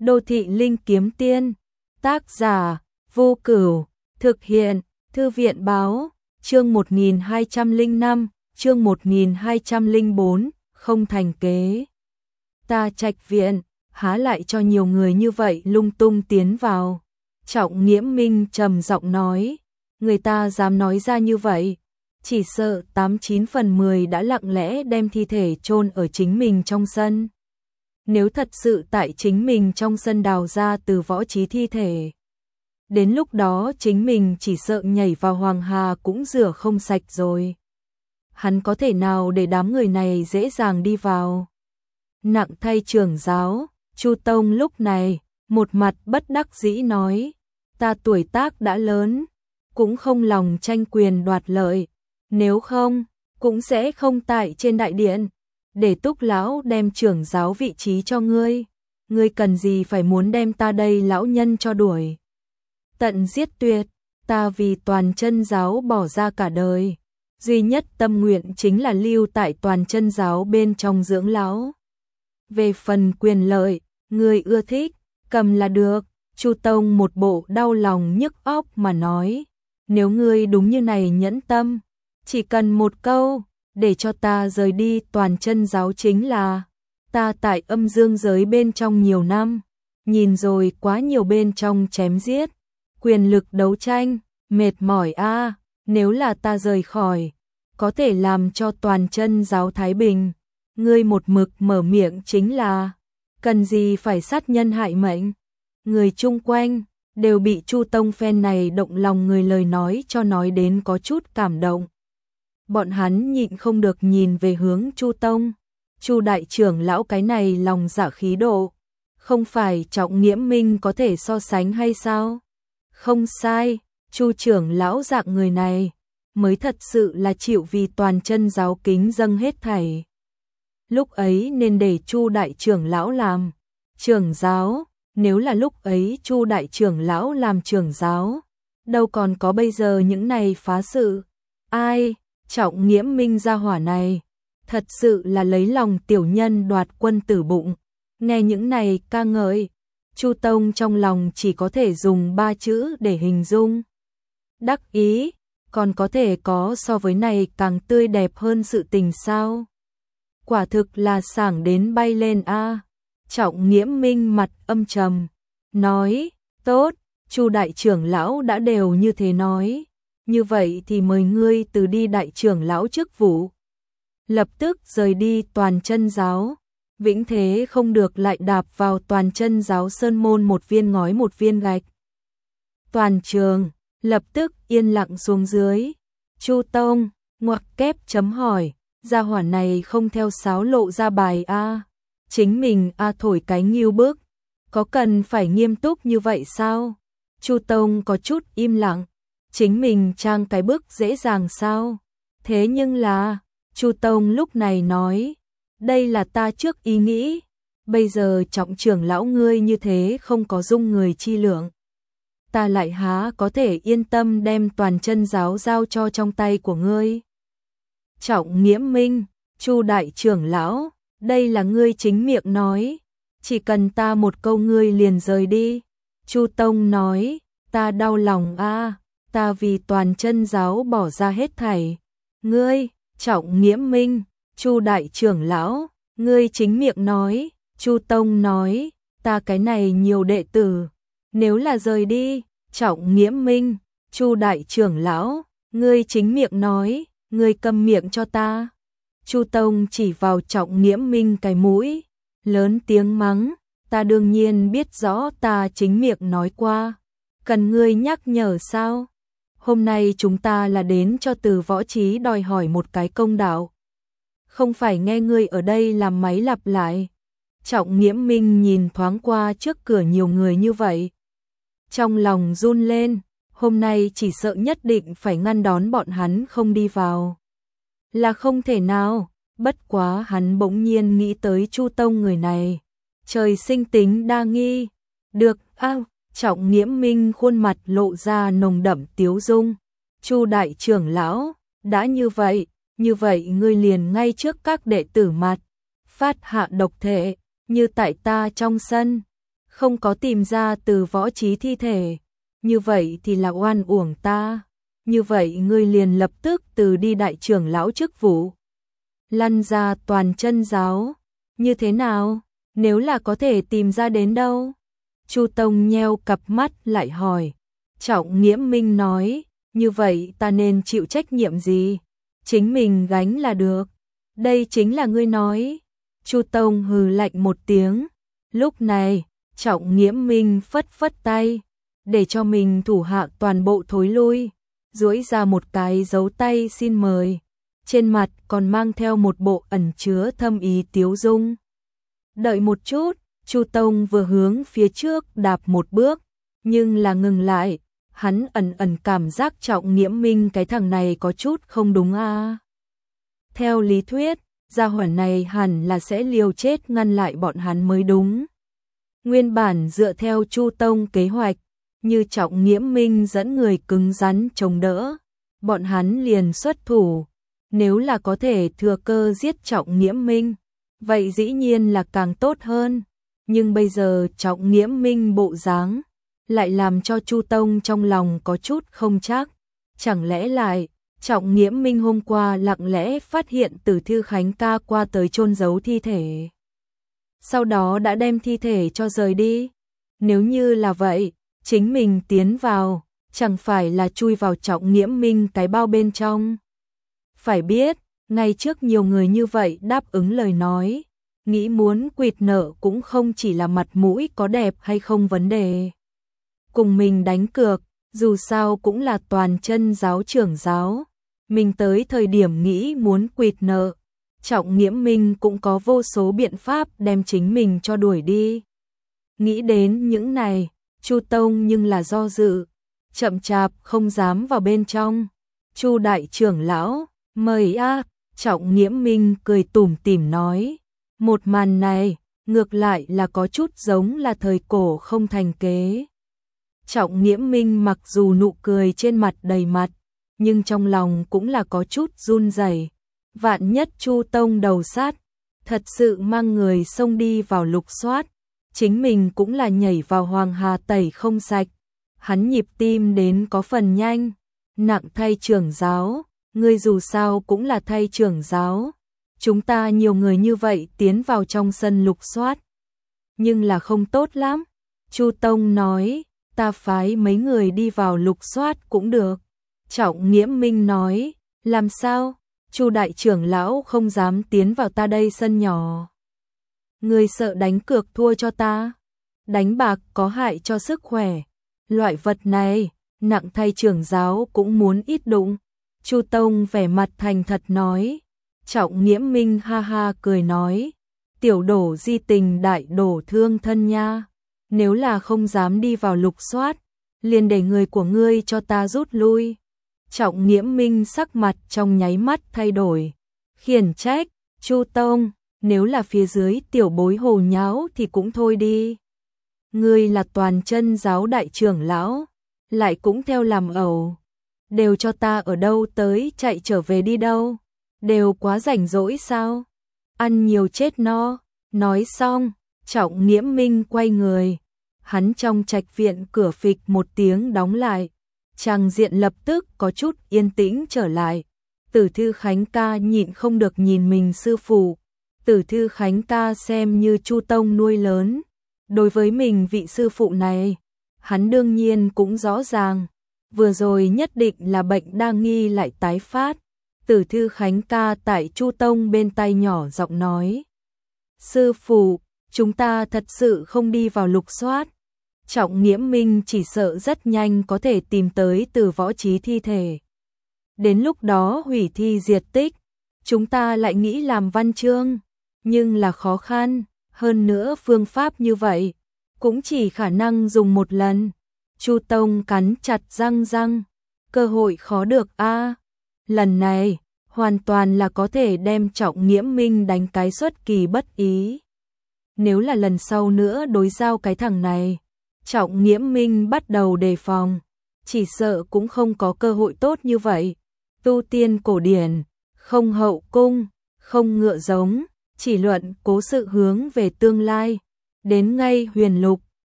Đô thị linh kiếm tiên, tác giả, Vô Cửu, thực hiện, Thư viện báo, chương 1205, chương 1204, không thành kế. Ta Trạch viện, há lại cho nhiều người như vậy lung tung tiến vào. Trọng Nghiễm Minh trầm giọng nói, người ta dám nói ra như vậy, chỉ sợ 89 phần 10 đã lặng lẽ đem thi thể chôn ở chính mình trong sân. Nếu thật sự tại chính mình trong sân đào ra từ võ trí thi thể, đến lúc đó chính mình chỉ sợ nhảy vào Hoàng Hà cũng rửa không sạch rồi. Hắn có thể nào để đám người này dễ dàng đi vào? Nặng thay trưởng giáo, Chu Tông lúc này, một mặt bất đắc dĩ nói, ta tuổi tác đã lớn, cũng không lòng tranh quyền đoạt lợi, nếu không, cũng sẽ không tại trên đại điện, để Túc lão đem trưởng giáo vị trí cho ngươi cần gì phải muốn đem ta đây lão nhân cho đuổi tận giết tuyệt, ta vì Toàn Chân giáo bỏ ra cả đời, duy nhất tâm nguyện chính là lưu tại Toàn Chân giáo bên trong dưỡng lão. Về phần quyền lợi, ngươi ưa thích, cầm là được. Chu Tông một bộ đau lòng nhức óc mà nói, nếu ngươi đúng như này nhẫn tâm, chỉ cần một câu, để cho ta rời đi Toàn Chân giáo chính là, ta tại âm dương giới bên trong nhiều năm, nhìn rồi quá nhiều bên trong chém giết, quyền lực đấu tranh, mệt mỏi a, nếu là ta rời khỏi, có thể làm cho Toàn Chân giáo thái bình, ngươi một mực mở miệng chính là, cần gì phải sát nhân hại mệnh. Người chung quanh đều bị Chu Tông phen này động lòng người lời nói cho nói đến có chút cảm động. Bọn hắn nhịn không được nhìn về hướng Chu Tông. Chu đại trưởng lão cái này lòng dạ khí độ, không phải Trọng Nghiễm Minh có thể so sánh hay sao? Không sai, Chu trưởng lão dạng người này mới thật sự là chịu vì Toàn Chân giáo kính dâng hết thảy. Lúc ấy nên để Chu đại trưởng lão làm trưởng giáo. Nếu là lúc ấy Chu đại trưởng lão làm trưởng giáo, đâu còn có bây giờ những này phá sự. Ai, Trọng Nghiễm Minh gia hỏa này, thật sự là lấy lòng tiểu nhân đoạt quân tử bụng. Nghe những này ca ngợi, Chu Tông trong lòng chỉ có thể dùng 3 chữ để hình dung. Đắc ý, còn có thể có so với này càng tươi đẹp hơn sự tình sao? Quả thực là sảng đến bay lên a. Trọng Nghiễm Minh mặt âm trầm, nói, tốt, Chu đại trưởng lão đã đều như thế nói, như vậy thì mời ngươi từ đi đại trưởng lão chức vụ. Lập tức rời đi Toàn Chân giáo, vĩnh thế không được lại đạp vào Toàn Chân giáo sơn môn một viên ngói một viên gạch. Toàn trường, lập tức yên lặng xuống dưới, Chu Tông, ngoặc kép chấm hỏi, gia hỏa này không theo sáo lộ ra bài a. Chính mình thổi cái nghiêu bức, có cần phải nghiêm túc như vậy sao? Chu Tông có chút im lặng, chính mình trang cái bức dễ dàng sao? Thế nhưng là, Chu Tông lúc này nói, đây là ta trước ý nghĩ, bây giờ Trọng trưởng lão ngươi như thế không có dung người chi lượng. Ta lại há có thể yên tâm đem Toàn Chân giáo giao cho trong tay của ngươi. Trọng Nghiễm Minh, Chu đại trưởng lão, đây là ngươi chính miệng nói, chỉ cần ta một câu ngươi liền rời đi. Chu Tông nói, ta đau lòng a, ta vì Toàn Chân giáo bỏ ra hết thảy. Ngươi, Trọng Nghiễm Minh, Chu đại trưởng lão, ngươi chính miệng nói. Chu Tông nói, ta cái này nhiều đệ tử, nếu là rời đi. Trọng Nghiễm Minh, Chu đại trưởng lão, ngươi chính miệng nói, ngươi câm miệng cho ta. Chu Tông chỉ vào Trọng Nghiễm Minh cái mũi, lớn tiếng mắng, ta đương nhiên biết rõ ta chính miệng nói qua, cần ngươi nhắc nhở sao? Hôm nay chúng ta là đến cho Từ Võ Trí đòi hỏi một cái công đạo, không phải nghe ngươi ở đây làm máy lặp lại. Trọng Nghiễm Minh nhìn thoáng qua trước cửa nhiều người như vậy, trong lòng run lên, hôm nay chỉ sợ nhất định phải ngăn đón bọn hắn không đi vào. Là không thể nào, bất quá hắn bỗng nhiên nghĩ tới Chu Tông người này, trời sinh tính đa nghi. Được, Trọng Nghiễm Minh khuôn mặt lộ ra nồng đậm tiếu dung. Chu đại trưởng lão, đã như vậy ngươi liền ngay trước các đệ tử mặt, phát hạ độc thể, như tại ta trong sân, không có tìm ra Từ Võ Chí thi thể, như vậy thì là oan uổng ta, như vậy ngươi liền lập tức từ đi đại trưởng lão chức vụ, lăn ra Toàn Chân giáo, như thế nào, nếu là có thể tìm ra đến đâu? Chu Tông nheo cặp mắt lại hỏi. Trọng Nghiễm Minh nói, như vậy ta nên chịu trách nhiệm gì? Chính mình gánh là được. Đây chính là ngươi nói. Chu Tông hừ lạnh một tiếng. Lúc này, Trọng Nghiễm Minh phất phất tay, để cho mình thủ hạ toàn bộ thối lui, duỗi ra một cái dấu tay xin mời. Trên mặt còn mang theo một bộ ẩn chứa thâm ý tiếu dung. Đợi một chút, Chu Tông vừa hướng phía trước đạp một bước, nhưng là ngừng lại, hắn ẩn ẩn cảm giác Trọng Nghiễm Minh cái thằng này có chút không đúng a. Theo lý thuyết, gia hỏa này hẳn là sẽ liều chết ngăn lại bọn hắn mới đúng. Nguyên bản dựa theo Chu Tông kế hoạch, như Trọng Nghiễm Minh dẫn người cứng rắn chống đỡ, bọn hắn liền xuất thủ, nếu là có thể thừa cơ giết Trọng Nghiễm Minh, vậy dĩ nhiên là càng tốt hơn, nhưng bây giờ Trọng Nghiễm Minh bộ dáng lại làm cho Chu Tông trong lòng có chút không chắc, chẳng lẽ lại Trọng Nghiễm Minh hôm qua lặng lẽ phát hiện Tử Thư Khánh ca qua tới chôn giấu thi thể, sau đó đã đem thi thể cho rời đi. Nếu như là vậy, chính mình tiến vào, chẳng phải là chui vào Trọng Nghiễm Minh cái bao bên trong. Phải biết, ngay trước nhiều người như vậy đáp ứng lời nói, nghĩ muốn quỵt nợ cũng không chỉ là mặt mũi có đẹp hay không vấn đề. Cùng mình đánh cược, dù sao cũng là Toàn Chân giáo trưởng giáo, mình tới thời điểm nghĩ muốn quỵt nợ, Trọng Nghiễm Minh cũng có vô số biện pháp đem chính mình cho đuổi đi. Nghĩ đến những này, Chu Tông nhưng là do dự, chậm chạp không dám vào bên trong. Chu đại trưởng lão, mời a. Trọng Nghiễm Minh cười tủm tỉm nói, một màn này ngược lại là có chút giống là thời cổ không thành kế. Trọng Nghiễm Minh mặc dù nụ cười trên mặt đầy mặt, nhưng trong lòng cũng là có chút run rẩy. Vạn nhất Chu Tông đầu sát, thật sự mang người xông đi vào lục soát, chính mình cũng là nhảy vào Hoàng Hà tẩy không sạch. Hắn nhịp tim đến có phần nhanh, nặng thay trưởng giáo, ngươi dù sao cũng là thay trưởng giáo. Chúng ta nhiều người như vậy tiến vào trong sân lục soát, nhưng là không tốt lắm. Chu Tông nói, ta phái mấy người đi vào lục soát cũng được. Trọng Nghiễm Minh nói, làm sao? Chu đại trưởng lão không dám tiến vào ta đây sân nhỏ. Ngươi sợ đánh cược thua cho ta? Đánh bạc có hại cho sức khỏe. Loại vật này, nặng thay trưởng giáo cũng muốn ít đụng. Chu Tông vẻ mặt thành thật nói. Trọng Nghiễm Minh ha ha cười nói, tiểu đổ di tình đại đổ thương thân nha. Nếu là không dám đi vào lục soát, liền để người của ngươi cho ta rút lui. Trọng Nghiễm Minh sắc mặt trong nháy mắt thay đổi, khiển trách, Chu Tông, nếu là phía dưới tiểu bối hồ nháo thì cũng thôi đi. Ngươi là Toàn Chân giáo đại trưởng lão, lại cũng theo làm ẩu, đều cho ta ở đâu tới chạy trở về đi đâu, đều quá rảnh rỗi sao, ăn nhiều chết no. Nói xong, Trọng Nghiễm Minh quay người, hắn trong trạch viện cửa phịch một tiếng đóng lại. Tràng diện lập tức có chút yên tĩnh trở lại. Tử Thư Khánh ca nhịn không được nhìn mình sư phụ. Tử Thư Khánh ca xem như Chu Tông nuôi lớn. Đối với mình vị sư phụ này, hắn đương nhiên cũng rõ ràng. Vừa rồi nhất định là bệnh đang nghi lại tái phát. Tử Thư Khánh ca tại Chu Tông bên tai nhỏ giọng nói. Sư phụ, chúng ta thật sự không đi vào lục soát. Trọng Nghiễm Minh chỉ sợ rất nhanh có thể tìm tới Từ Võ Chí thi thể. Đến lúc đó hủy thi diệt tích, chúng ta lại nghĩ làm văn chương, nhưng là khó khăn, hơn nữa phương pháp như vậy, cũng chỉ khả năng dùng một lần. Chu Tông cắn chặt răng, cơ hội khó được a. Lần này, hoàn toàn là có thể đem Trọng Nghiễm Minh đánh cái xuất kỳ bất ý. Nếu là lần sau nữa đối giao cái thằng này, Trọng Nghiễm Minh bắt đầu đề phòng, chỉ sợ cũng không có cơ hội tốt như vậy. Tu tiên cổ điển, không hậu cung, không ngựa giống, chỉ luận cố sự hướng về tương lai. Đến ngay huyền lục,